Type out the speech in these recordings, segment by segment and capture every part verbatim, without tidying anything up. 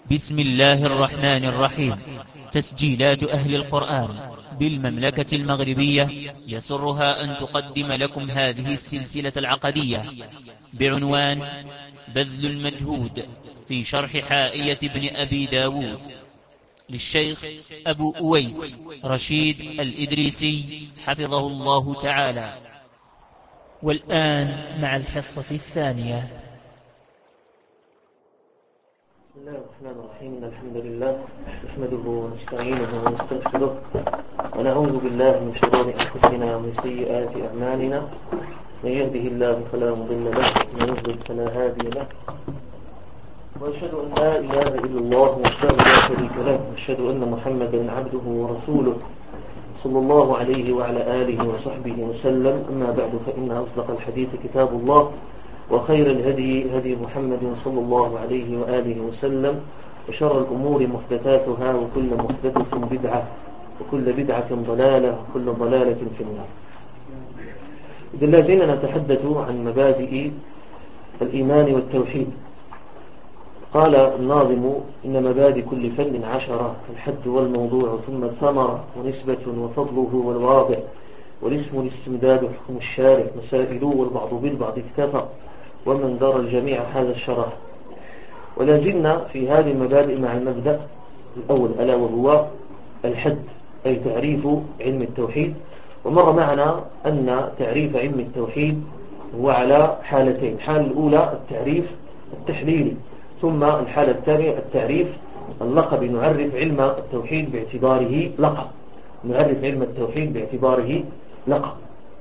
بسم الله الرحمن الرحيم. تسجيلات أهل القرآن بالمملكة المغربية يسرها أن تقدم لكم هذه السلسلة العقدية بعنوان بذل المجهود في شرح حائية ابن أبي داود للشيخ أبو أويس رشيد الإدريسي حفظه الله تعالى. والآن مع الحصة الثانية. بسم الله الرحمن الرحيم. إن الحمد لله نحمده ونستعينه ونستغفره ونعوذ بالله من شرور أنفسنا ومن سيئات أعمالنا. من يهده الله فلا مضل له ومن يضلل فلا هادي له، وأشهد أن لا إله إلا الله وحده لا شريك له، وأشهد أن محمدا عبده ورسوله صلى الله عليه وعلى آله وصحبه وسلم. أما بعد، فإن أصدق الحديث كتاب الله، وخير الهدي هدي محمد صلى الله عليه وآله وسلم، وشر الأمور محدثاتها، وكل محدثة بدعة، وكل بدعة ضلالة، وكل ضلالة في النار. إذن لازلنا نتحدث عن مبادئ الإيمان والتوحيد. قال الناظم: إن مبادئ كل فن عشرة، الحد والموضوع ثم الثمرة، ونسبة وفضله والواضع، والاسم الاستمداد حكم الشارع، مسائل والبعض بالبعض اكتفى، ومن دار الجميع هذا الشرح. ولازلنا في هذه المبادئ مع المبدأ الأول، ألا وهو الحد، أي تعريف علم التوحيد. ومر معنا أن تعريف علم التوحيد هو على حالتين: الحالة الأولى التعريف التحليلي، ثم الحالة الثانية التعريف اللقبي. نعرف علم التوحيد باعتباره لقب، نعرف علم التوحيد باعتباره لقب.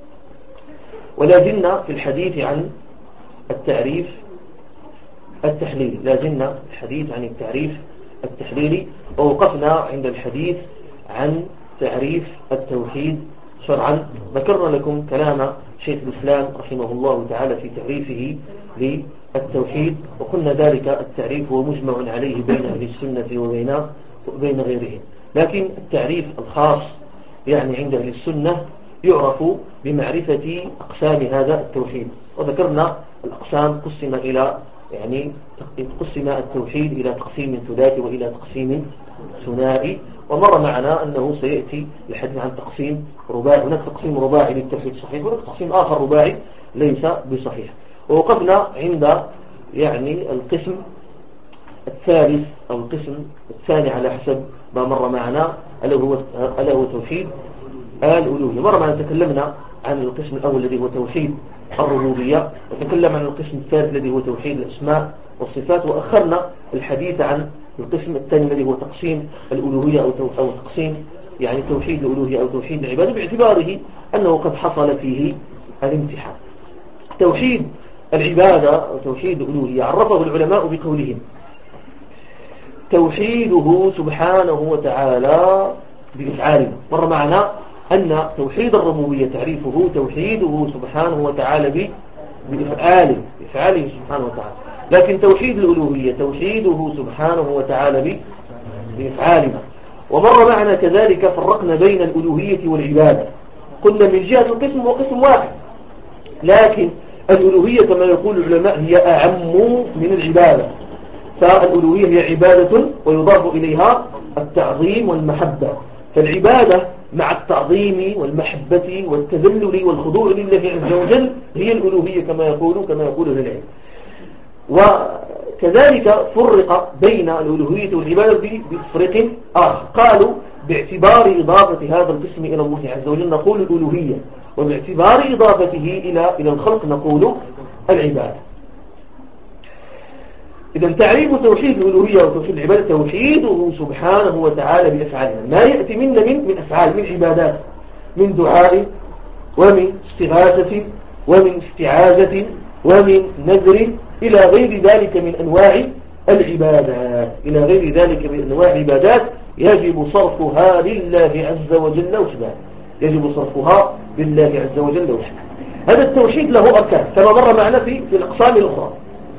ولازلنا في الحديث عن التعريف التحليلي، لازلنا الحديث عن التعريف التحليلي، ووقفنا عند الحديث عن تعريف التوحيد شرعا. ذكرنا لكم كلام شيخ الإسلام رحمه الله تعالى في تعريفه للتوحيد، وقلنا ذلك التعريف هو مجمع عليه بين أهل السنة وبين وبين غيرهم. لكن التعريف الخاص يعني عند أهل السنة يعرف بمعرفة أقسام هذا التوحيد. وذكرنا الأقسام قسم إلى يعني قسم التوحيد إلى تقسيم ثلاثي وإلى تقسيم ثنائي. ومر معنا أنه سيأتي الحديث عن تقسيم رباعي. هناك تقسيم رباعي للتوحيد صحيح، وهناك تقسيم آخر رباعي ليس بصحيح. ووقفنا عند يعني القسم الثالث أو القسم الثاني على حسب ما مر معنا، ألا هو ألا هو توحيد الألوهية. مرة ما تكلمنا عن القسم الأول الذي هو توحيد الربوبية، وتكلم عن القسم الثالث الذي هو توحيد الأسماء والصفات، وأخرنا الحديث عن القسم الثاني الذي هو تقسيم الألوهية أو أو تقسيم يعني توحيد الألوهية أو توحيد العبادة، باعتباره أنه قد حصل فيه الامتحان. توحيد العبادة أو توحيد الألوهية عرفه العلماء بقولهم: توحيده سبحانه وتعالى بإفعالنا. مر معنا أن توحيد الربوبية تعريفه توحيده سبحانه وتعالى بإفعاله بإفعاله سبحانه وتعالى. لكن توحيد الألوهية توحيده سبحانه وتعالى بإفعالنا. ومر معنا كذلك فرقنا بين الألوهية والعبادة. قلنا من جهة القسم وقسم واحد، لكن الألوهية كما يقول العلماء هي أعم من العبادة. فالألوهية هي عبادة ويضاف إليها التعظيم والمحبة، فالعبادة مع التعظيم والمحبة والتذلل والخضوع لله عز وجل هي الألوهية كما يقول كما يقول العلم. وكذلك فرق بين الألوهية والعبادة بفرق آخر، قالوا باعتبار إضافة هذا القسم إلى الله عز وجل نقول الألوهية، وباعتبار إضافته إلى إلى الخلق نقول العبادة. إذا تعريف توحيد الألوهية وتوحيد العبادة توحيده سبحانه وتعالى بأفعالنا، ما يأتي منا من من أفعال، من عبادات، من دعاء ومن استغاثة ومن استعاذة ومن نذر إلى غير ذلك من أنواع العبادات إلى غير ذلك من أنواع العبادات يجب صرفها لله عز وجل وحده، يجب صرفها لله عز وجل وحده. هذا التوحيد له أركان كما مر معنا في في الأقسام الأخرى.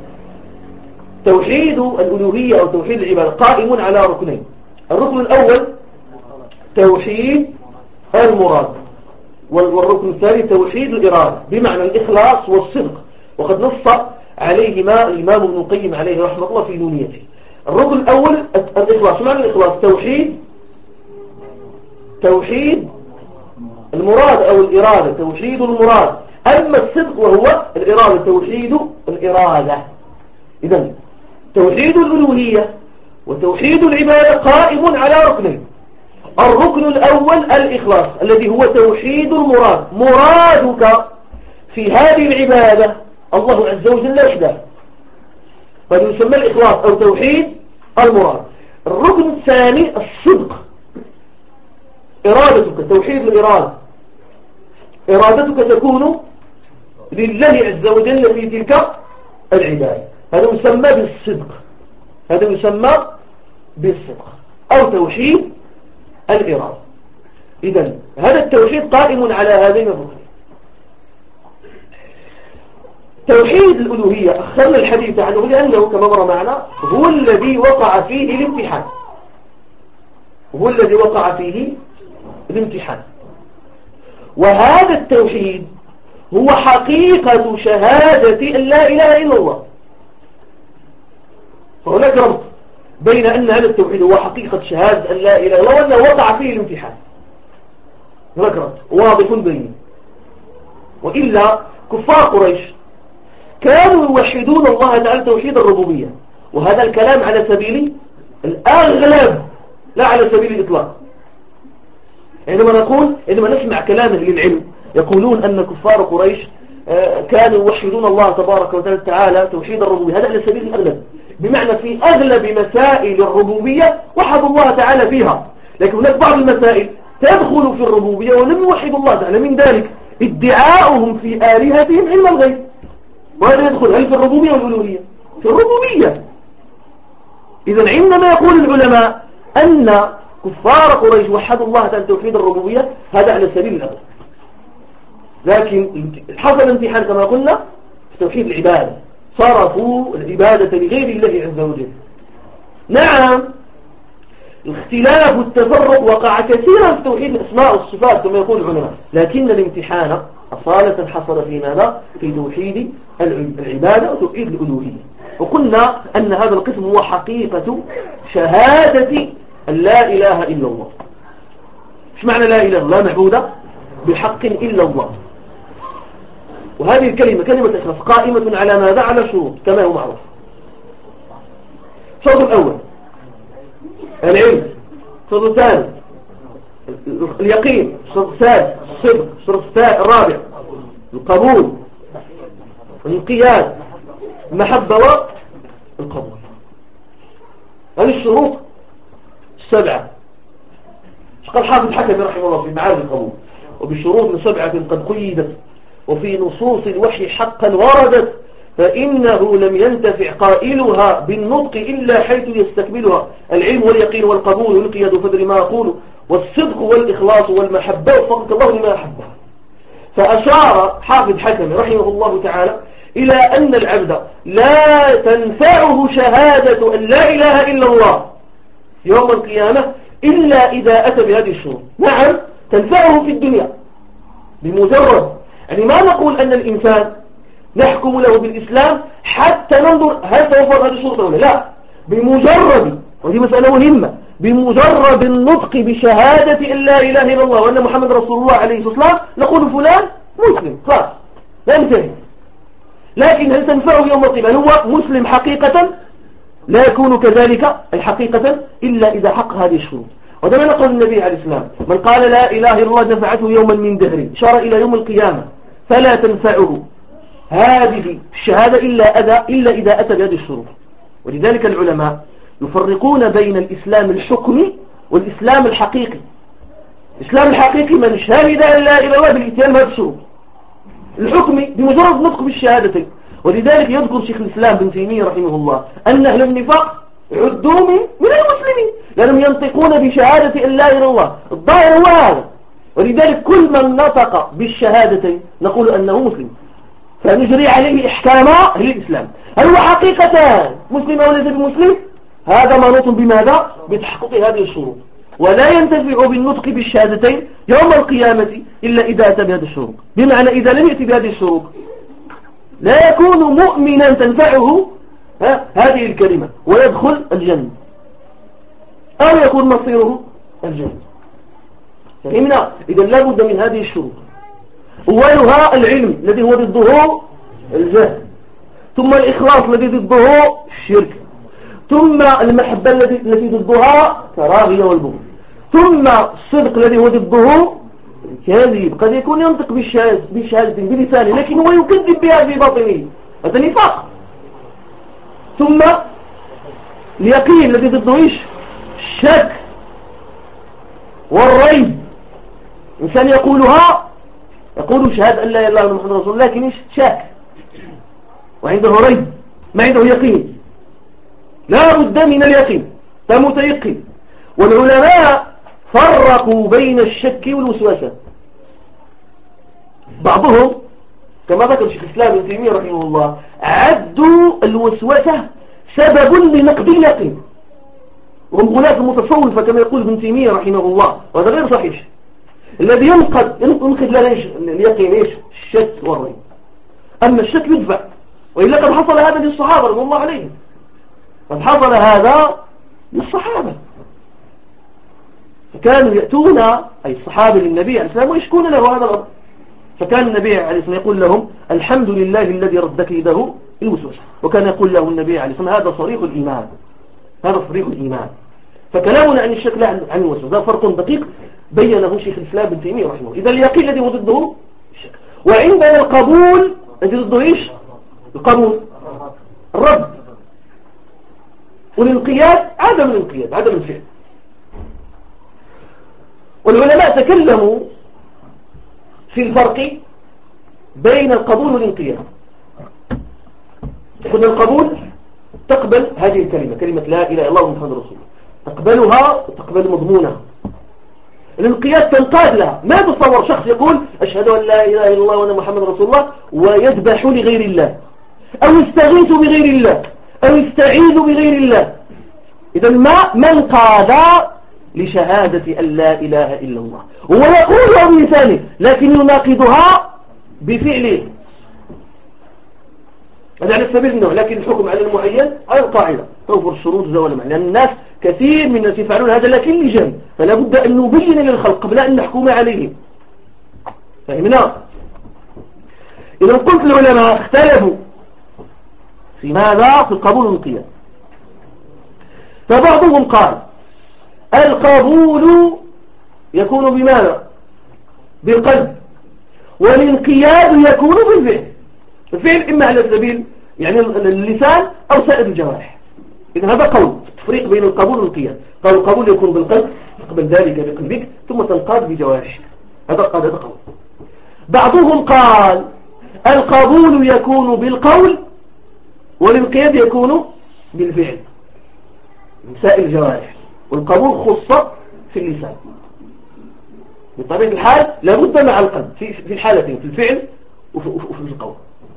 توحيد الألوهية أو توحيد العبادة قائم على ركنين: الركن الأول توحيد المراد، والركن الثاني توحيد الإرادة بمعنى الإخلاص والصدق، وقد نص عليهما الإمام ابن القيم عليه رحمة الله في نونيته. الركن الأول الإخلاص. معنى الإخلاص؟ توحيد توحيد المراد أو الإرادة، توحيد المراد. أما الصدق وهو الإرادة، توحيد الإرادة. إذن توحيد الألوهية وتوحيد العبادة قائم على ركنين. الركن الأول الإخلاص الذي هو توحيد المراد، مرادك في هذه العبادة الله عز وجل وحده، فيسمى الإخلاص أو توحيد المراد. الركن الثاني الصدق، إرادتك، توحيد الإرادة، إرادتك تكون لله عز وجل في تلك العبادة، هذا يسمى بالصدق، هذا يسمى بالصدق أو توحيد الإرادة. إذن هذا التوحيد قائم على هذين الركنين. توحيد الألوهية أخرنا الحديث عنه لأنه كما مر معنا هو الذي وقع فيه الامتحان، هو الذي وقع فيه الامتحان. وهذا التوحيد هو حقيقة شهادة أن لا إله إلا الله. فهناك ربط بين أن هذا التوحيد هو حقيقة شهادة أن لا إله إلا الله وأنه وقع فيه الامتحان، هناك ربط واضح بينه. وإلا كفار قريش كانوا يوحدون الله تعالى توحيد الربوبية، وهذا الكلام على سبيل الأغلب لا على سبيل الإطلاق. عندما نقول عندما نسمع كلاما للعلم يقولون أن كفار قريش كانوا يوحدون الله تبارك وتعالى توحيد الربوبية، هذا على سبيل الأغلب، بمعنى في أغلب مسائل الربوبية وحدوا الله تعالى فيها، لكن هناك بعض المسائل تدخل في الربوبية ولم يوحدوا الله تعالى. من ذلك ادعاؤهم في آلهتهم علم الغيب، وهذا يدخل هل في الربوبية والألوهية؟ في الربوبية. إذن عندما يقول العلماء أن كفار قريش وحدوا الله تعالى توحيد الربوبية هذا على سبيل الأغلب، لكن حصل امتحان كما قلنا في توحيد العبادة، صرفوا العبادة لغير الله عز وجل. نعم الاختلاف والتفرق وقع كثيرا في توحيد الأسماء والصفات كما يقول العلماء، لكن الامتحان أصالة حصل في ماذا؟ في توحيد العبادة وتوحيد الألوهية. وقلنا أن هذا القسم هو حقيقة شهادة أن لا إله إلا الله. إيش معنى لا إله إلا الله؟ معبود بحق إلا الله. وهذه الكلمة كلمة الإخلاص قائمة على ماذا؟ على شروط كما هو معروف. الشرط الأول العلم، الشرط الثاني اليقين، الشرط الثالث الصدق، الشرط الرابع القبول، الانقياد، المحبة والقبول. هذه الشروط السبعة. قال حافظ الحكمي رحمه الله في معارج القبول: وبشروط سبعة قد قيدت وفي نصوص الوحي حقا وردت، فإنه لم ينتفع قائلها بالنطق إلا حيث يستكملها: العلم واليقين والقبول والانقياد وفدر ما أقول والصدق والإخلاص والمحبة وفقك الله لما أحبه. فأشار حافظ حكمي رحمه الله تعالى إلى أن العبد لا تنفعه شهادة أن لا إله إلا الله يوم القيامة إلا إذا أتى بهذه الشروط. نعم تنفعه في الدنيا بمجرد، يعني ما نقول أن الإنسان نحكم له بالإسلام حتى ننظر هل توفر هذه الشروط ولا لا، بمجرد، وهذه مسألة مهمة، بمجرد النطق بشهادة أن لا إله إلا الله وأن محمد رسول الله عليه الصلاة والسلام نقول فلان مسلم خلاص لا ينتهي. لكن هل تنفعه يوم القيامة هو مسلم حقيقة؟ لا يكون كذلك الحقيقة إلا إذا حق هذه الشروط. وده ما نقول النبي عليه السلام: من قال لا إله إلا الله نفعته يوما من دهره، شار إلى يوم القيامة، فلا تنفعه هذه الشهادة إلا, أذى إلا إذا أتى بهذه الشروط. ولذلك العلماء يفرقون بين الإسلام الحكمي والإسلام الحقيقي. الإسلام الحقيقي من شهد أن لا إله إلا الله بالإتيان بهذه الشروط، الحكمي بمجرد نطق بالشهادتين. ولذلك يذكر شيخ الإسلام بن تيمية رحمه الله أن أهل النفاق عدوا من المسلمين لأنهم ينطقون بشهادة أن لا إله إلا الله، الظاهر هو هذا. ولذلك كل من نطق بالشهادتين نقول أنه مسلم، فنجري عليه إحكام الإسلام. هل هو حقيقة مسلم أو ليس بمسلم؟ هذا منوط بماذا؟ بتحقق هذه الشروط. ولا ينتفع بالنطق بالشهادتين يوم القيامة إلا إذا أتى بهذه الشروط. بمعنى إذا لم يأتي بهذه الشروط لا يكون مؤمنا تنفعه ها هذه الكلمة ويدخل الجنة أو يكون مصيره الجنة. فهمنا؟ إذا لا بد من هذه الشروط. أولها العلم الذي هو ضده الجهل، ثم الإخلاص الذي ضده الشرك، ثم المحبة التي ضدها كراهية والبغض، ثم الصدق الذي هو ضده الكاذب. قد يكون ينطق بالشهادة بلسانه لكن هو يكذب بها في باطنه، هذا نفاق. ثم اليقين الذي ضده ايش؟ الشك والريب. إنسان يقولها يقول شهادة أن لا إله إلا الله محمد رسول الله لكن ايش؟ شك وعنده ريب، ما عنده يقين. لا بد من اليقين، فمتيقن. والعلماء فرقوا بين الشك والوسوسة. بعضهم كما ذكر شيخ الإسلام ابن تيمية رحمه الله عدوا الوسوسة سبب لنقض اليقين، وهم غلاة المتصوفة كما يقول ابن تيمية رحمه الله، وهذا غير صحيح. الذي ينقض ينقض لنا اليقين ايش؟ الشك والريب. أما الشك يدفع، وإلا قد حصل هذا للصحابة رضي الله عليهم، قد حصل هذا للصحابة، فكانوا يأتون أي الصحابة للنبي عليه السلام ويشكون له هذا الأمر، فكان النبي عليه السلام يقول لهم الحمد لله الذي رد كيده الوسوسة، وكان يقول له النبي عليه السلام هذا صريح الإيمان، هذا صريح الإيمان. فكلامنا عن الشك لا عن الوسوسة، هذا فرق دقيق بينه شيخ الإسلام ابن تيمية رحمه الله. إذا اليقين الذي هو ضده الشك، وعندنا القبول الذي ضده ايش؟ القبول الرد، والانقياد عدم الانقياد، عدم الفعل. والعلماء تكلموا في الفرق بين القبول والانقياد. قلنا القبول تقبل هذه الكلمة، كلمة لا إله إلا الله محمد رسول الله، تقبلها وتقبل مضمونها. الانقياد تنقاد لها. ما تصور شخص يقول أشهد أن لا إله إلا الله وأن محمد رسول الله ويذبح لغير الله، أو يستغيث بغير الله، أو يستعيذ بغير الله. إذا ما من قاد لشهادة أن لا إله إلا الله، هو يقولها بلسانه لكن يناقضها بفعله. هذا على سبيل النوع، لكن الحكم على المعين على القاعدة توفر الشروط زوال المعنى، لأن الناس كثير من الناس يفعلون هذا لكن لجهل، فلا بد أن نبين للخلق قبل أن نحكم عليهم. فهمنا؟ إذا قلت العلماء اختلفوا في ماذا؟ في القبول والانقياد. فبعضهم قال القبول يكون بماذا؟ بالقلب، والانقياد يكون بالفعل. الفعل إما على سبيل يعني اللسان أو سائر الجوارح. إذن هذا قول تفريق بين القبول والانقياد. قال القبول يكون بالقلب، تقبل ذلك بقلبك ثم تنقاد بجوارحك، هذا قال هذا قول. بعضهم قال القبول يكون بالقول والانقياد يكون بالفعل من سائر الجوارح، والقبول خص في اللسان. بطبيعة الحال لابد مع القلب في الحالتين، في الفعل وفي القول.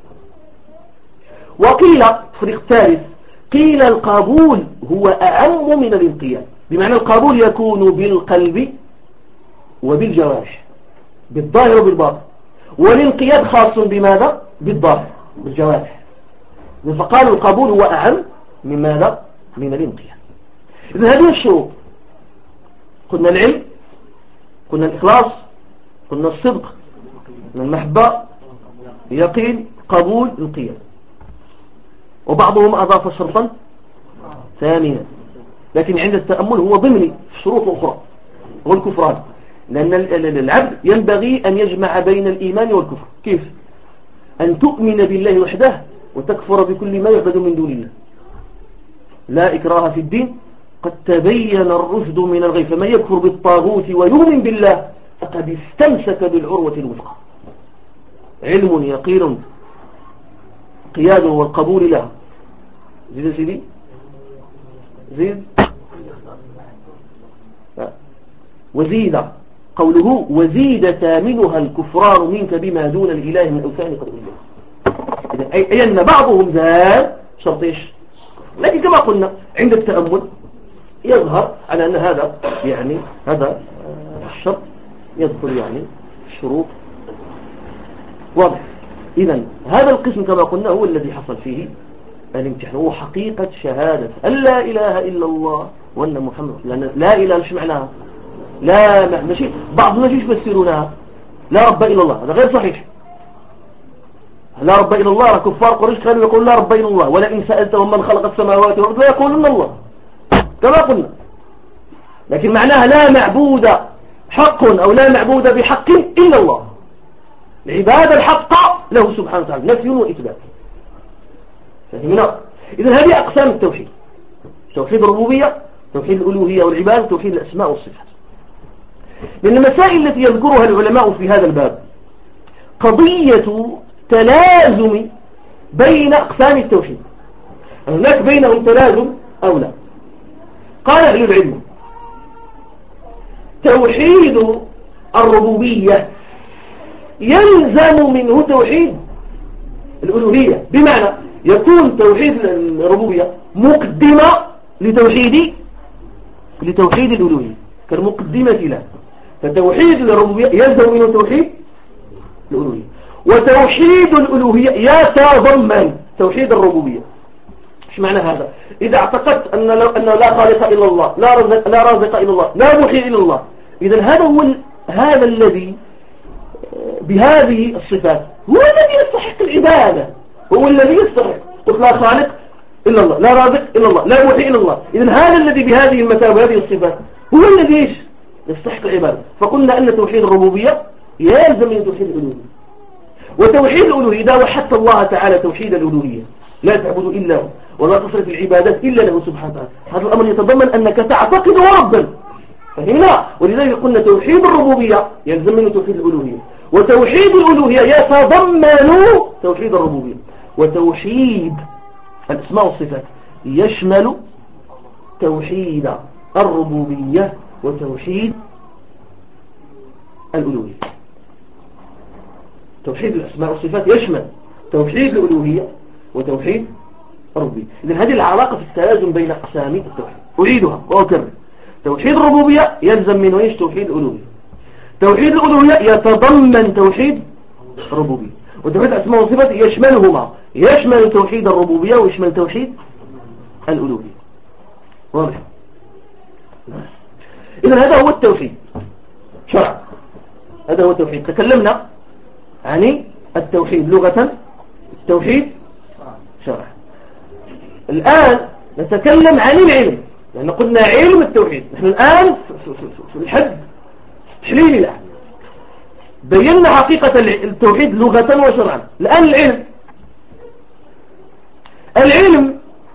وقيل الفريق الثالث قيل القبول هو أعم من الانقياد، بمعنى القبول يكون بالقلب وبالجوارح، بالظاهر وبالباطن، والانقياد خاص بماذا؟ بالظاهر بالجوارح. فقالوا القبول هو أعم من ماذا؟ من الانقياد. إذن هذه الشروط، قلنا العلم، قلنا الإخلاص، قلنا الصدق، قلنا المحبة، يقين، قبول، انقياد. وبعضهم أضاف شرطا ثانيا لكن عند التأمل هو ضمني الشروط الأخرى، هو الكفران، لأن العبد ينبغي أن يجمع بين الإيمان والكفر. كيف؟ أن تؤمن بالله وحده وتكفر بكل ما يعبد من دون الله. لا إكراه في الدين، قد تبين الرشد من الغي، فمن يكفر بالطاغوت ويؤمن بالله فقد استمسك بالعروة الوثقى. علم يقين قياده والقبول له. زيد سيدي زيد وزيد قوله وزيد ثامنها الكفران منك بما دون الإله من أوثان قد أوليه. أي أن بعضهم زاد شرط إيش، لكن كما قلنا عند التأمل يظهر على أن هذا يعني هذا الشرط يدخل يعني الشروط واضح. إذن هذا القسم كما قلنا هو الذي حصل فيه الامتحان هو حقيقة شهادة أن لا إله إلا الله وأن محمد، لأن لا إله مش معناها لا ماشي، بعض الناس يفسرونها لا رب إلا الله، هذا غير صحيح. لا رب إلا الله، كفار قريش كانوا يقولون لا رب إلا الله، ولئن سألتهم من خلق السماوات والأرض لا يقولون الله كما قلنا. لكن معناها لا معبود حق أو لا معبود بحق إلا الله، العبادة الحق له سبحانه وتعالى، نفي وإثبات. فهمنا؟ إذن هذه أقسام التوحيد: توحيد الربوبية، توحيد الألوهية والعبادة، توحيد الأسماء والصفات. من المسائل التي يذكرها العلماء في هذا الباب قضية تلازم بين أقسام التوحيد، هناك بينهم تلازم أو لا. قال أهل العلم: توحيد الربوبية يلزم منه توحيد الألوهية، بمعنى يكون توحيد الربوبية مقدمة لتوحيد لتوحيد الألوهية كالمقدمة له. فتوحيد الربوبية يلزم منه توحيد الألوهية، وتوحيد الألوهية يتضمن توحيد الربوبية. ايش معنى هذا؟ إذا اعتقدت أن أن لا خالق إلا الله، لا رازق لا رازق إلا الله، لا محيي إلا الله، إذا هذا هو هذا الذي بهذه الصفات هو الذي يستحق العبادة، هو الذي يستحق. قلت لا خالق إلا الله، لا رازق إلا الله، لا محيي إلا الله، إذا هذا الذي بهذه المتابة وهذه الصفات هو الذي يستحق العبادة. فقلنا أن توحيد الربوبية يلزم من توحيد الألوهية. وتوحيد الألوهية إذا وحدت الله تعالى توحيد الألوهية، لا تعبد إلا هو ولا تصرف العبادات إلا له سبحانه وتعالى، هذا الأمر يتضمن أنك تعتقده ربا. فهمنا؟ ولذلك قلنا توحيد الربوبية يلزم منه توحيد الألوهية، وتوحيد الألوهية يتضمن توحيد الربوبية، وتوحيد الأسماء والصفات يشمل توحيد الربوبية وتوحيد الألوهية. توحيد الأسماء والصفات يشمل توحيد الألوهية وتوحيد الربوبية. إذن هذه العلاقة في التلازم بين أقسام التوحيد. أعيدها وأكرر: توحيد الربوبية يلزم منه ايش؟ توحيد الألوهية. توحيد الألوهية يتضمن توحيد الربوبية، وتوحيد الأسماء والصفات يشملهما، يشمل توحيد الربوبية ويشمل توحيد الألوهية. واضح؟ إذن هذا هو التوحيد شرعا، هذا هو التوحيد. تكلمنا عن التوحيد لغة، التوحيد شرعا. الآن نتكلم عن العلم، لأن قلنا علم التوحيد. نحن الآن في الحد تحليل الآن بينا حقيقة التوحيد لغة وشرعا. الآن العلم، العلم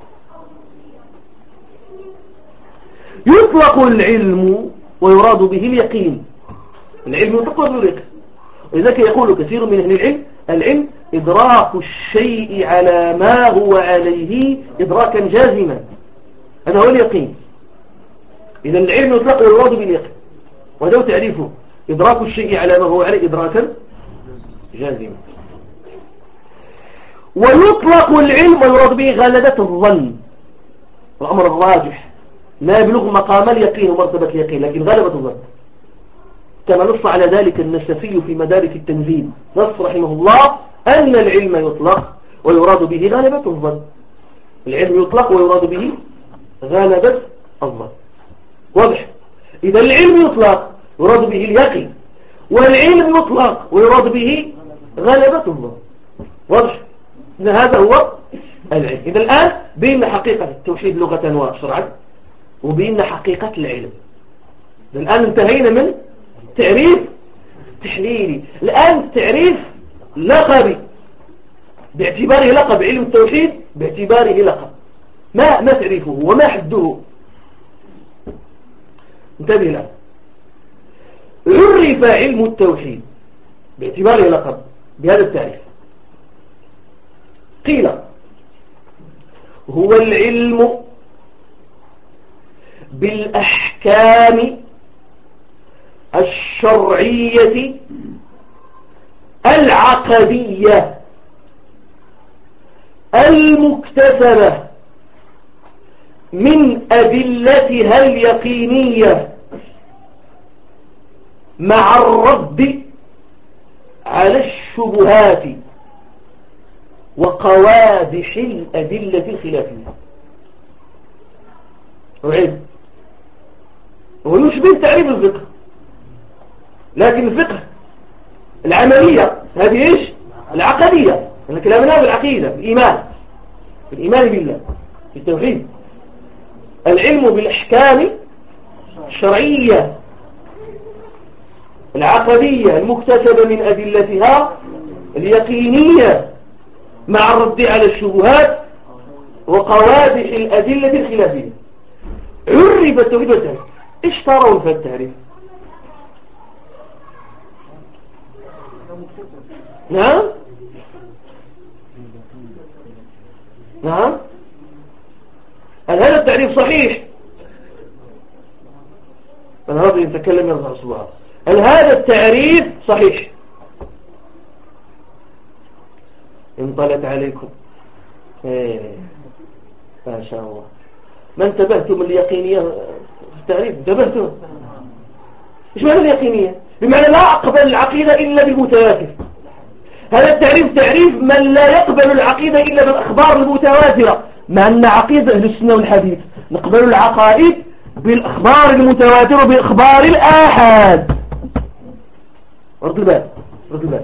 يطلق العلم ويراد به اليقين. العلم يطلق به اليقين، ولذلك يقول كثير من أهل العلم: العلم إدراك الشيء على ما هو عليه إدراكا جازما، هذا هو اليقين. إذا العلم يطلق ويراد باليقين، وهذا تعريفه: إدراك الشيء على ما هو عليه إدراكا جازما. ويطلق العلم ويراد به غلبة الظن، الأمر الراجح لا يبلغ مقام اليقين ومرتبة اليقين، لكن غلبة الظن، كما نص على ذلك النسفي في مدارك التنزيل، نص رحمه الله أن العلم يطلق ويراد به غلبة الظن. العلم يطلق ويراد به غلبة الظن. واضح؟ إذا العلم يطلق يراد به اليقين، والعلم يطلق ويراد به غلبة الظن. واضح؟ إذا هذا هو العلم. إذا الآن بين حقيقة التوحيد لغة وشرعا، وبين حقيقة العلم. الآن انتهينا من تعريف تحليلي، الآن تعريف لقبي باعتباره لقب. علم التوحيد باعتباره لقب، ما ما تعريفه وما حده؟ انتبه الآن. عرف علم التوحيد باعتباره لقب بهذا التعريف: قيل هو العلم بالأحكام الشرعية العقدية المكتسبة من أدلتها اليقينية مع الرد على الشبهات وقوادح الأدلة الخلافية. أعيد، هو يشبه تعريف الفقه، لكن الفقه العملية هذه إيش؟ العقدية. أنا كلامنا بالعقيدة، بالإيمان، بالإيمان بالله، بالتوحيد. العلم بالأحكام الشرعية العقدية المكتسبة من أدلتها اليقينية مع الرد على الشبهات وقوادح الأدلة الخلافية. عرف التوحيد والتعريف. إيش ترون في التعريف؟ نعم نعم هل هذا التعريف صحيح؟ أنا هذا يتكلم يرفع صباعه. هل هذا التعريف صحيح؟ انطلت عليكم ايه ما شاء الله. ما انتبهتم اليقينية في التعريف؟ انتبهتم؟ ايش معنى اليقينية؟ بمعنى لا أقبل العقيدة إلا بالمتواتر. هذا التعريف تعريف من لا يقبل العقيدة إلا بالأخبار المتواترة، مع أن عقيدة أهل السنة والحديث نقبل العقائد بالأخبار المتواترة بإخبار الآحاد. رد البال رد البال.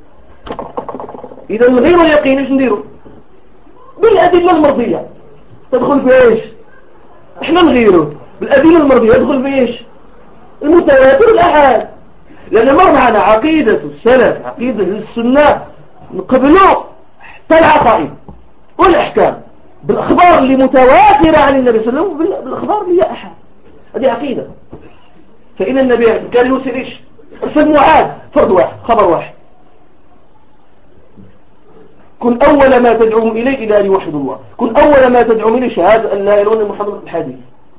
إذا غير اليقين إيش نديروا؟ بالأدلة المرضية. تدخل في إيش؟ إحنا نغيره بالأدلة المرضية. يدخل في إيش؟ المتواتر الآحاد. لأن مر معنا عقيدة السلف، عقيدة السنة، نقبلوا حتى العقائد والأحكام بالأخبار اللي متواترة عن النبي صلى الله عليه وسلم، بالأخبار اللي هي أحد. هذه عقيدة. فإن النبي كان يرسل إيش؟ أرسل معاذ فرد واحد، خبر واحد، كن أول ما تدعوهم إليه إلى أن يوحدوا الله، كن أول ما تدعوهم إليه شهادة أن لا إله إلا الله محمد الحديث.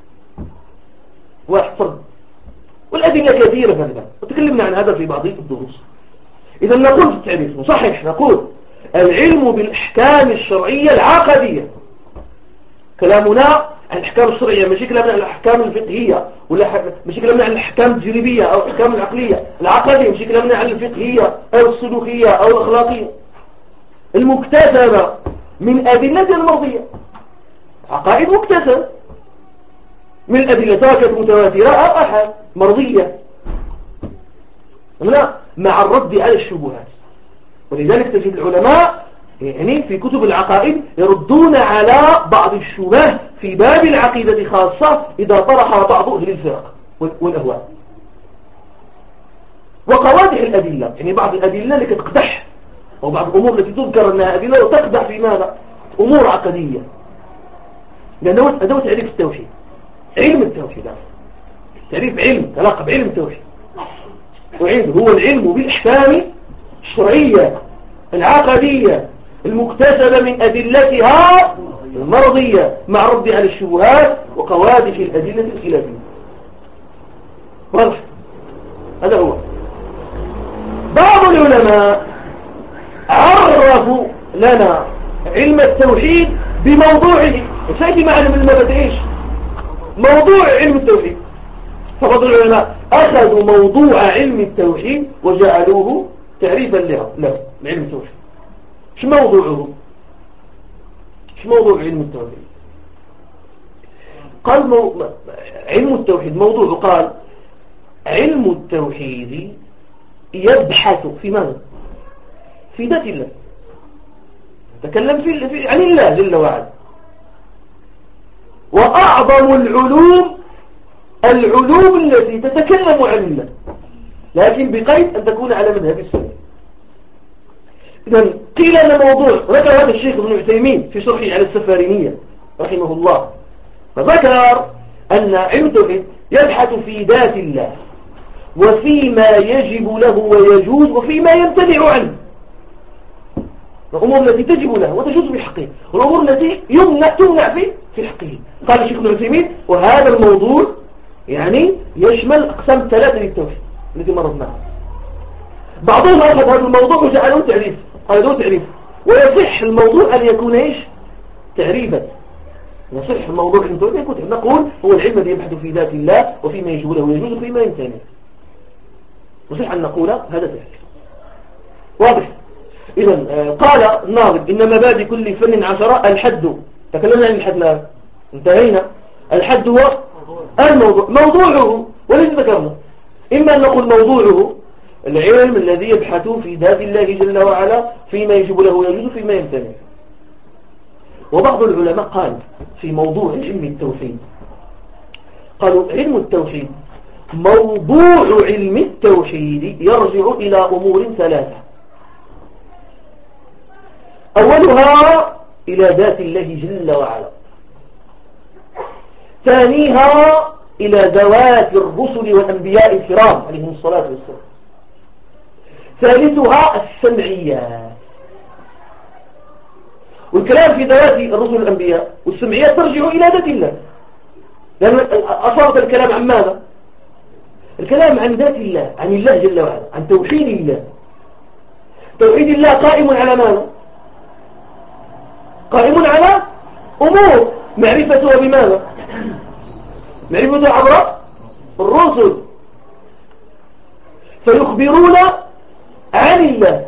واحد فرد. والأدلة كثيرة في هذا، وتكلمنا عن هذا في بعض الدروس. إذا نقول في التعريف نصحح، نقول العلم بالأحكام الشرعية العقدية. كلامنا عن الأحكام الشرعية ماشي كلامنا عن الأحكام الفقهية، ولا ماشي كلامنا عن الأحكام التجريبية أو الأحكام العقلية. العقدية ماشي كلامنا عن الفقهية أو السلوكية أو الأخلاقية المكتسبة من أدلة المرضية. عقائد مكتسبة من الأدلة سواء كانت متواترة أو أحد مرضية مع الرد على الشبهات. ولذلك تجد العلماء يعني في كتب العقائد يردون على بعض الشبهات في باب العقيدة خاصة إذا طرح بعض أهل الفرق والأهواء. وقوادح الأدلة يعني بعض الأدلة التي تقدح، أو بعض الأمور التي تذكر أنها أدلة وتقدح في ماذا؟ أمور عقدية. لأنه أدوة تعريف التوحيد، علم التوحيد، تعريف علم علاقة بعلم التوحيد. وعيد هو العلم بالأحكام الشرعية العقدية المكتسبة من أدلتها المرضية مع الرد على الشبهات وقوادح الأدلة الخلافية. واضح؟ هذا هو. بعض العلماء عرفوا لنا علم التوحيد بموضوعه. وسيأتي معنا من المبادئ إيش؟ موضوع علم التوحيد. فبعض العلماء أخذوا موضوع علم التوحيد وجعلوه تعريفا له له علم التوحيد. ايش موضوعه؟ ايش موضوع علم التوحيد؟ قال مو... علم التوحيد موضوعه، قال علم التوحيد يبحث في ماذا؟ في ذات الله. تكلم في... في عن الله جل وعلا. وأعظم العلوم العلوم التي تتكلم عن الله، لكن بقيد أن تكون على مذهب السنة. إذن قيل أن موضوع ذكر هذا الشيخ ابن عثيمين في شرحه على السفارينية رحمه الله، فذكر أن علم التوحيد يبحث في ذات الله وفيما يجب له ويجوز وفيما يمتنع عنه، الأمور التي تجب له وتجوز بحقه والأمور التي يمنع تمنع في في حقه. قال الشيخ ابن عثيمين وهذا الموضوع يعني يشمل أقسام الثلاثة للتوحيد التي مرت معها. بعضهم أخذ هذا الموضوع وجعله تعريف، قال له تعريف، ويصح الموضوع أن يكون إيش؟ تعريفا. يصح الموضوع أن يكون، نقول هو العلم الذي يبحث في ذات الله وفيما يجب له ويجوز وفيما يمتنع. يصح أن نقول هذا تعريف واضح. إذن قال الناظم إن مبادئ كل فن عشرة. الحد، تكلمنا عن الحد الآن انتهينا. الحد هو الموضوع، موضوعه وليس ذكرنا. إما أن نقول موضوعه العلم الذي يبحث في ذات الله جل وعلا فيما يجب له ويجوز فيما يمتنع. وبعض العلماء قال في موضوع علم التوحيد، قالوا علم التوحيد موضوع علم التوحيد يرجع إلى أمور ثلاثة. أولها إلى ذات الله جل وعلا، ثانيها إلى ذوات الرسل والأنبياء الكرام عليهم الصلاة والسلام، ثالثها السمعيات. والكلام في ذوات الرسل والأنبياء والسمعيات ترجع إلى ذات الله، لأن أصابت الكلام عن ماذا؟ الكلام عن ذات الله، عن الله جل وعلا، عن توحيد الله. توحيد الله قائم على ماذا؟ قائم على أمور معرفتها بماذا؟ معرفتها عبر الرسل، فيخبرون عن الله.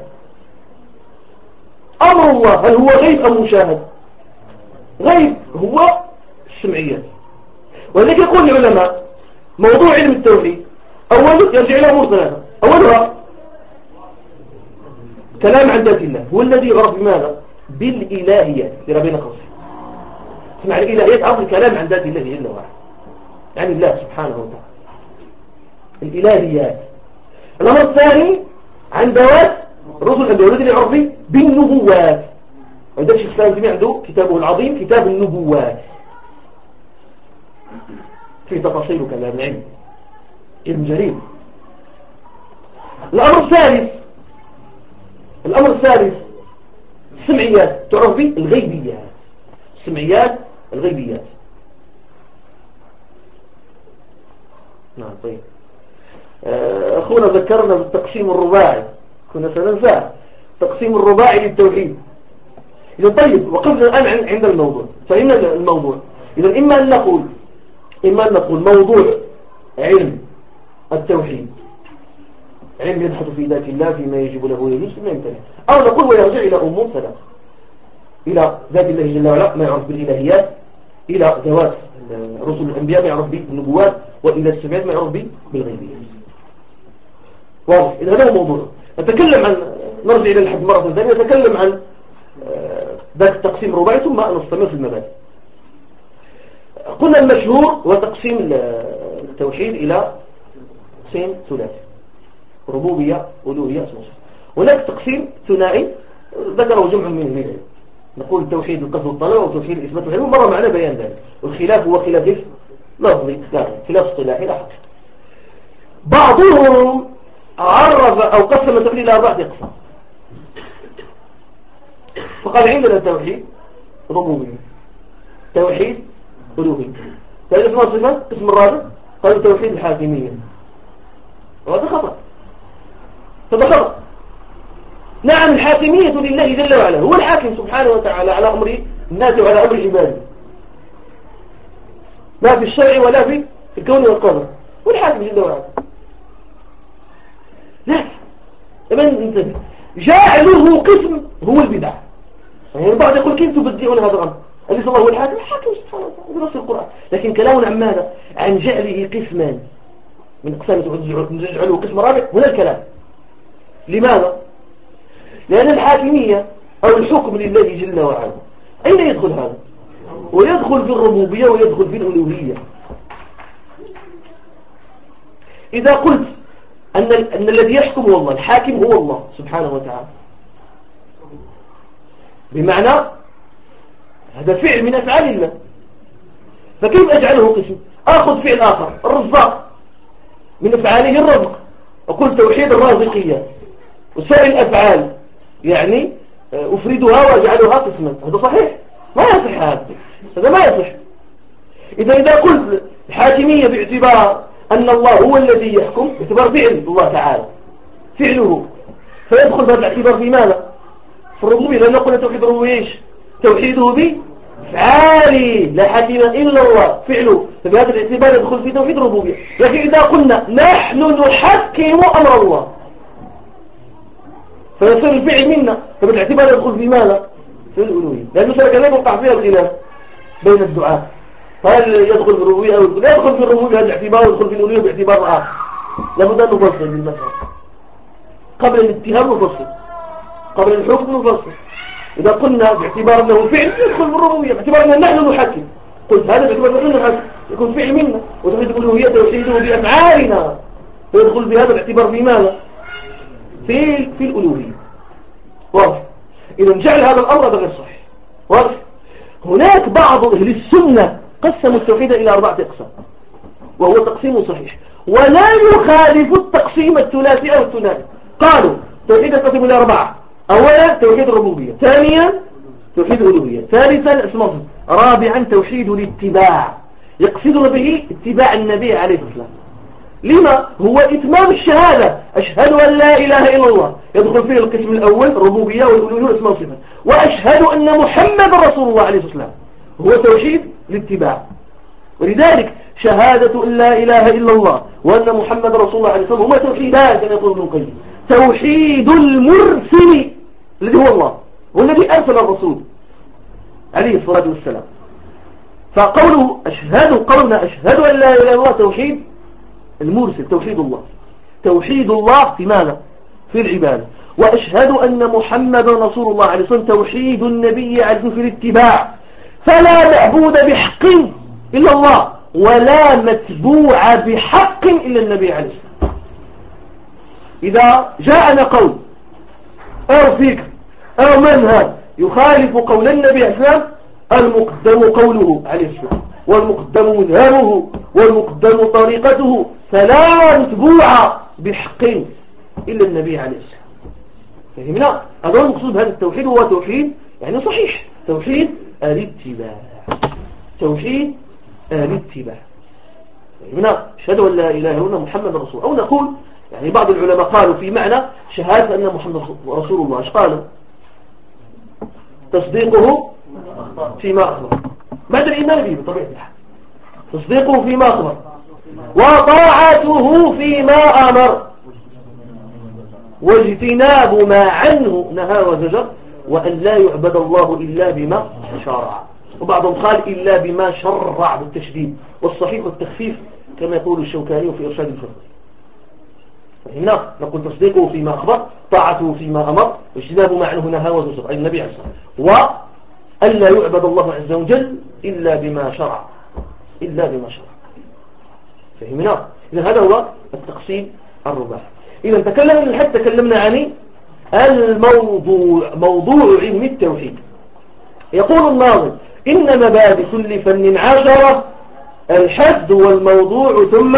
أمر الله هل هو غيب أم مشاهد؟ غيب، هو السمعيات. ولذلك يقول العلماء موضوع علم التوحيد أوله يرجع إلى أمور ثلاثة. أولها كلام عن ذات الله، هو الذي يعرف بماذا؟ بالإلهيات لربنا قوسين. اسمع، الإلهيات عرف الكلام عن ذات الله جل وعلا، عن الله سبحانه وتعالى، الإلهيات. الأمر الثاني عن ذوات الرسل الأنبياء الذي يعرف بالنبوات. وإذا الشيخ الإسلام ابن تيمية عنده كتابه العظيم كتاب النبوات، فيه تفاصيل كلام العلم، علم جليل. الأمر الثالث الأمر الثالث السمعيات، تعرف به الغيبيات، السمعيات الغيبيات. نعم طيب. أخونا ذكرنا بالتقسيم الرباعي، كنا سننساه تقسيم الرباعي للتوحيد. إذا طيب، وقفنا الآن عند الموضوع. فإن الموضوع إذا إما أن نقول إما أن نقول موضوع علم التوحيد علم يبحث في ذات الله فيما يجب له ويجوز فيما يمتنع، أو نقول ويرجع إلى أمور ثلاثة: إلى ذات الله جل وعلا ما يعرف بالإلهيات، إلى ذوات رسل الأنبياء ما يعرف بالنبوات، وإلى السمعيات ما يعرف بالغيبيات. واضح؟ إذا هذا هو موضوع. نتكلم عن نرجع إلى الحد مرة ثانية، نتكلم عن ذاك التقسيم الرباعي ثم نستمر في المبادئ. قلنا المشهور هو تقسيم التوحيد إلى قسم ثلاثي: ربوبية، ألوهية، أسماء وصفات. هناك تقسيم ثنائي ذكره جمع من العلم، نقول التوحيد القصد والطلب وتوحيد الإثبات والعلم، ومر معنا بيان ذلك. والخلاف هو خلاف لفظي، لا خلاف اصطلاحي لا حق. بعضهم عرف أو قسم التوحيد إلى أربعة أقسام، فقال عندنا توحيد ربوبية، توحيد ألوهية، ثالث اسماء وصفات. القسم الرابع قالوا توحيد الحاكمية، وهذا خطأ، هذا خطأ. نعم، الحاكمية لله جل وعلا، هو الحاكم سبحانه وتعالى على أمر الناس وعلى أمر عباده، لا في الشرع ولا في الكون والقدر، والحاكم جل وعلا. لكن لمن انتبه جعله قسم هو البدع. يعني البعض يقول كيف تبدعون هذا الأمر؟ أليس الله هو الحاكم؟ الحاكم سبحانه وتعالى بنص القرآن. لكن كلامنا عن ماذا؟ عن جعله قسمان من أقسام نجعله قسم رابع. هنا الكلام لماذا؟ لأن الحاكمية أو الحكم لله جل وعلا أين يدخل هذا؟ ويدخل في الربوبية ويدخل في الألوهية. إذا قلت أن, أن الذي يحكم هو الله، الحاكم هو الله سبحانه وتعالى، بمعنى هذا فعل من أفعال الله، فكيف أجعله قسم؟ أخذ فعل آخر الرزاق، من أفعاله الرزق، أقول توحيد الرازقية، وسائر الأفعال يعني أفردها وأجعلها قسما. هذا صحيح؟ ما يصح هذا، هذا ما يصح. إذا إذا قلت الحاكمية باعتبار أن الله هو الذي يحكم، باعتبار فعل الله تعالى فعله، فيدخل بهذا الاعتبار في ماذا؟ في الربوبية. لأن نقول توحيد الربوبية إيش؟ توحيده بفعاله، لا حاكم إلا الله فعله، فبهذا الاعتبار يدخل في توحيد الربوبية. لكن إذا قلنا نحن نحكم أمر الله، فيصير الفعل منا، فبالاعتبار يدخل في ماذا؟ في الألوهية، لأنه كذلك يوقع فيها الخلاف بين الدعاء، فهل يدخل في الربوبية أو لا يدخل في الربوبية هذا الاعتبار، ويدخل في الألوهية باعتبار آخر. لابد أن نفصل بالمسألة قبل الاتهام، نفصل قبل الحكم، نفصل. إذا قلنا باعتبار أنه فعل يدخل في الربوبية، باعتبار أننا نحن نحكم، قلت هذا باعتبار أننا نحكم يكون فعل منا، وتوحيد الألوهية توحيده بأفعالنا، فيدخل في هذا الاعتبار في ماذا؟ في في الألوهية. واضح؟ إذا جعل هذا الأمر غير صحيح. واضح؟ هناك بعض أهل السنة قسموا التوحيد إلى أربعة أقسام، وهو تقسيم صحيح ولا يخالف التقسيم الثلاثي أو الثنائي. قالوا توحيد التقسيم إلى أربعة: أولا توحيد الربوبية، ثانيا توحيد الألوهية، ثالثا اسمه، رابعا توحيد الاتباع، يقصدون به اتباع النبي عليه الصلاة والسلام. لما؟ هو إتمام الشهادة، أشهد أن لا إله إلا الله، يدخل فيه القسم الأول الربوبية والألوهية والأسماء والصفات، وأشهد أن محمد رسول الله عليه الصلاة والسلام، هو توحيد الاتباع. ولذلك شهادة أن لا إله إلا الله وأن محمد رسول الله عليه الصلاة والسلام هما توحيدان كما يقول ابن القيم: توحيد المرسل الذي هو الله، والذي أرسل الرسول عليه الصلاة والسلام. فقوله أشهد، قولنا أشهد أن لا إله إلا الله توحيد المرسل، توحيد الله، توحيد الله في ماذا؟ في العبادة. وأشهد أن محمد رسول الله عليه الصلاة والسلام توحيد النبي عليه الصلاة والسلام في الاتباع، فلا معبود بحق إلا الله ولا متبوع بحق إلا النبي عليه الصلاة والسلام. إذا جاءنا قول أو فكر أو منهج يخالف قول النبي عليه الصلاة والسلام، المقدم قوله عليه الصلاة والمقدم مذهبه والمقدم طريقته، فلا متبوع بحق إلا النبي عليه الصلاة والسلام. فهمنا؟ هذا هو المقصود. هذا التوحيد هو توحيد يعني صحيح، توحيد الاتباع، توحيد الاتباع. فهمنا؟ أشهد أن لا إله إلا الله محمد رسول، أو نقول يعني بعض العلماء قالوا في معنى شهادة أن محمد رسول الله، ايش قالوا؟ تصديقه فيما أخبر بعد الإيمان به بطبيعة الحال، تصديقه فيما أخبر وطاعته فيما أمر واجتناب ما عنه نهى وزجر، وأن لا يعبد الله إلا بما شرع. وبعضهم قال إلا بما شرع بالتشديد، والصحيح التخفيف كما يقول الشوكاني في إرشاد الفقه. هنا نقول تصديقه فيما أخبر، طاعته فيما أمر، واجتناب ما عنه نهى وزجر، أي النبي عليه الصلاة والسلام، وأن لا يعبد الله عز وجل إلا بما شرع، إلا بما شرع. فهمنا؟ إذن هذا هو التقسيم الرباعي. إذا تكلمنا حتى تكلمنا عن الموضوع، موضوع علم التوحيد. يقول الناظم: إن مبادئ كل فن عشرة، الحد والموضوع ثم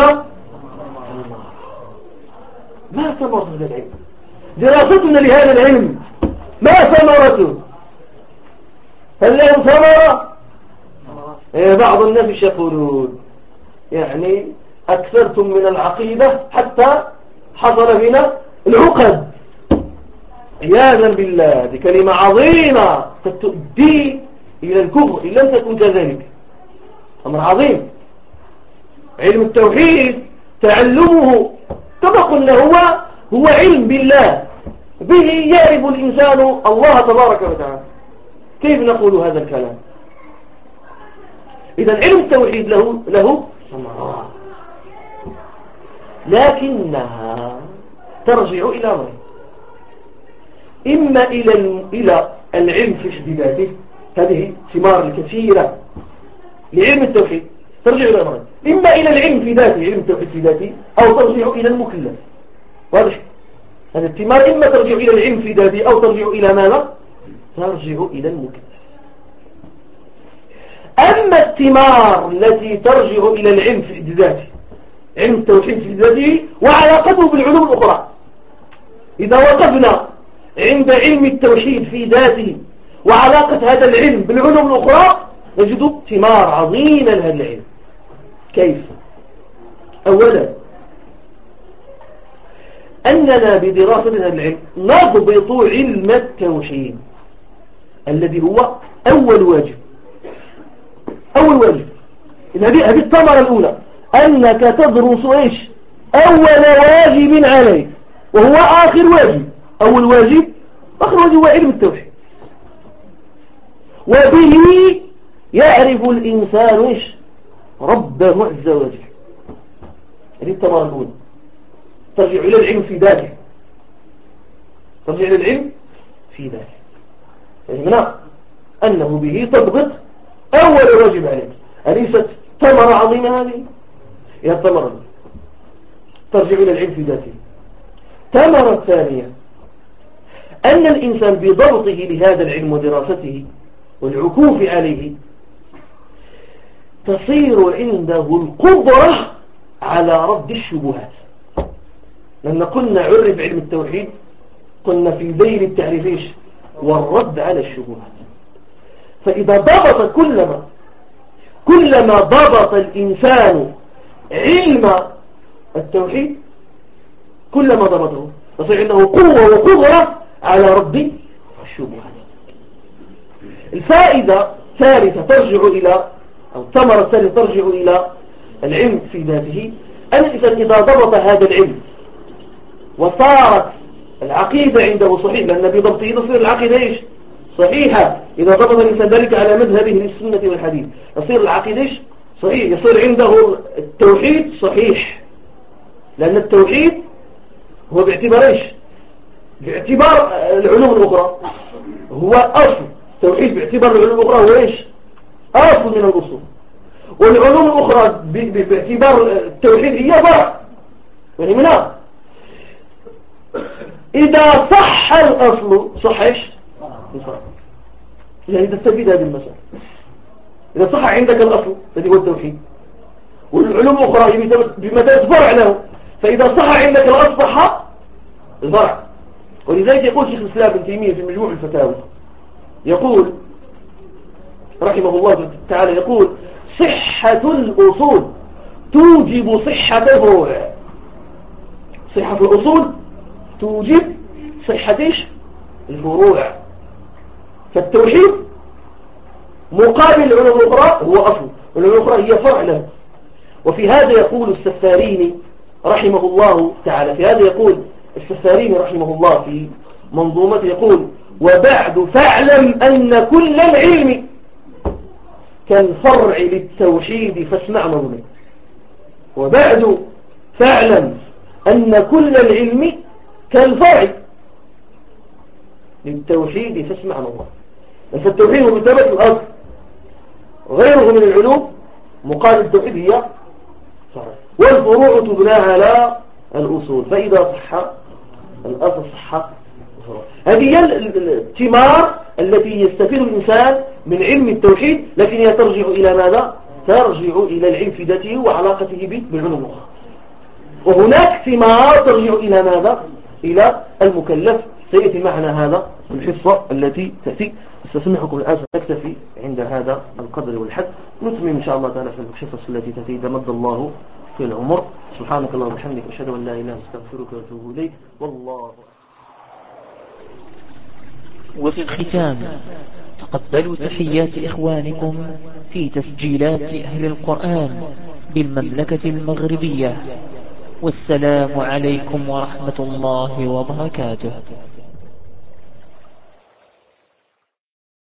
ما ثمرة هذا العلم؟ دراستنا لهذا العلم ما ثمرته؟ هل له ثمرة؟ بعض الناس يقولون يعني أكثرتم من العقيدة حتى حصل بنا العقد، عياذا بالله. هذه كلمة عظيمة قد تؤدي إلى الكفر إن لم تكن كذلك. أمر عظيم. علم التوحيد تعلمه كما قلنا هو هو علم بالله، به يعرف الإنسان الله تبارك وتعالى. كيف نقول هذا الكلام؟ إذا علم التوحيد له له ثمرات، لكنها ترجع إلى أمرين: إما إلى إلى العلم في حد ذاته، هذه ثمار الكثيرة لعلم التوحيد ترجع إلى أمرين: إما إلى العلم في ذاته، علم التوحيد في ذاته، أو ترجع إلى المكلف. واضح؟ هذه الثمار إما ترجع إلى العلم في ذاته أو ترجع إلى ماذا؟ ترجع إلى المكلف. أما الثمار التي ترجع إلى العلم في حد ذاته، علم التوحيد في ذاته وعلاقته بالعلوم الأخرى، إذا وقفنا عند علم التوحيد في ذاته وعلاقة هذا العلم بالعلوم الأخرى نجد ثمار عظيمة لهذا العلم. كيف؟ أولا أننا بدراسة هذا العلم نضبط علم التوحيد الذي هو أول واجب. أول واجب هذه هذه الثمرة الأولى، أنك تدرس إيش؟ أول واجب عليك وهو آخر واجب. أول واجب آخر واجب هو علم التوحيد، وبه يعرف الإنسان إيش ربه عز وجل. هذه الثمرة الأولى، ترجع إلى العلم في ذاته، ترجع إلى العلم في ذاته. فهمنا أنه به تضبط أول واجب عليك. أليست ثمرة عظيمة هذه؟ هي الثمرة ترجع إلى العلم في ذاته. الثمرة الثانية أن الإنسان بضبطه لهذا العلم ودراسته والعكوف عليه تصير عنده القدرة على رد الشبهات. لأن قلنا عرف علم التوحيد، قلنا في ذيل التعريف والرد على الشبهات. فإذا ضبط كلما كلما ضبط الإنسان علم التوحيد كلما ضبطه تصير عنده قوة وقدرة على رد الشبهات. الفائدة الثالثة ترجع إلى أو الثمرة الثالثة ترجع إلى العلم في ذاته. أن الإنسان إذا ضبط هذا العلم وصارت العقيدة عنده صحيح، لأن بضبطه تصير العقيدة إيش صحيحة. إذا ضبط الإنسان ذلك على مذهبه للسنة والحديث يصير العقيدة إيش صحيح، يصير عنده التوحيد صحيح. لأن التوحيد هو باعتبار إيش باعتبار العلوم الأخرى هو أصل. التوحيد باعتبار العلوم الأخرى هو إيش أصل من الأصول، والعلوم الأخرى باعتبار التوحيد هي فرع. فهمنا؟ إذا صح الأصل صح إيش الفرع. يعني تستفيد هذه المسألة. إذا صح عندك الأصل الذي هو التوحيد والعلوم الأخرى هي بمثابة فرع له، فإذا صح عندك الأصل صح الفرع. ولذلك يقول شيخ الإسلام ابن تيمية في مجموع الفتاوى يقول رحمه الله تعالى يقول صحة الأصول توجب صحة الفروع. صحة الأصول توجب صحة الفروع. فالتوحيد مقابل العلوم الأخرى هو أصل، والعلوم الأخرى هي فرع له. وفي هذا يقول السفاريني رحمه الله تعالى في هذا يقول السفاريني رحمه الله في منظومته يقول وبعد فاعلم أن كل العلم كالفرع للتوحيد فاسمع نظمه. وبعد فاعلم أن كل العلم كالفرع للتوحيد فاسمع نظمه. فالتوحيد هو بثبت الأصل، غيره من العلوم مقابل التوحيد هي فرع، والفروع تبنى على الأصول. فإذا صح الأصل صح الفروع. هذه هي الثمار التي يستفيد الإنسان من علم التوحيد، لكن هي ترجع إلى ماذا؟ ترجع إلى العلم في ذاته وعلاقته بالعلوم الأخرى. وهناك ثمار ترجع إلى ماذا؟ إلى المكلف. سيأتي معنا هذا الحصة التي تأتي. استسمحكم الآن نكتفي عند هذا القدر والحد، نتمم إن شاء الله تعالى في الحصص التي تأتي إذا مد الله في العمر. سبحانك اللهم وبحمدك أشهد أن لا إله إلا أنت أستغفرك وأتوب إليك. والله. وفي الختام تقبلوا تحيات إخوانكم في تسجيلات أهل القرآن بالمملكة المغربية، والسلام عليكم ورحمة الله وبركاته.